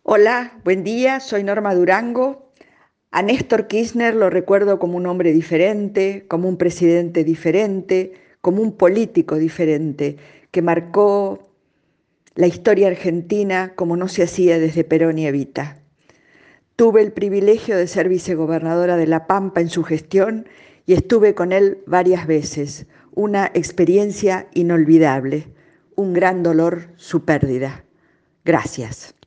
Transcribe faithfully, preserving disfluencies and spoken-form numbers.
Hola, buen día, soy Norma Durango. A Néstor Kirchner lo recuerdo como un hombre diferente, como un presidente diferente, como un político diferente, que marcó la historia argentina como no se hacía desde Perón y Evita. Tuve el privilegio de ser vicegobernadora de La Pampa en su gestión y estuve con él varias veces. Una experiencia inolvidable, un gran dolor su pérdida. Gracias.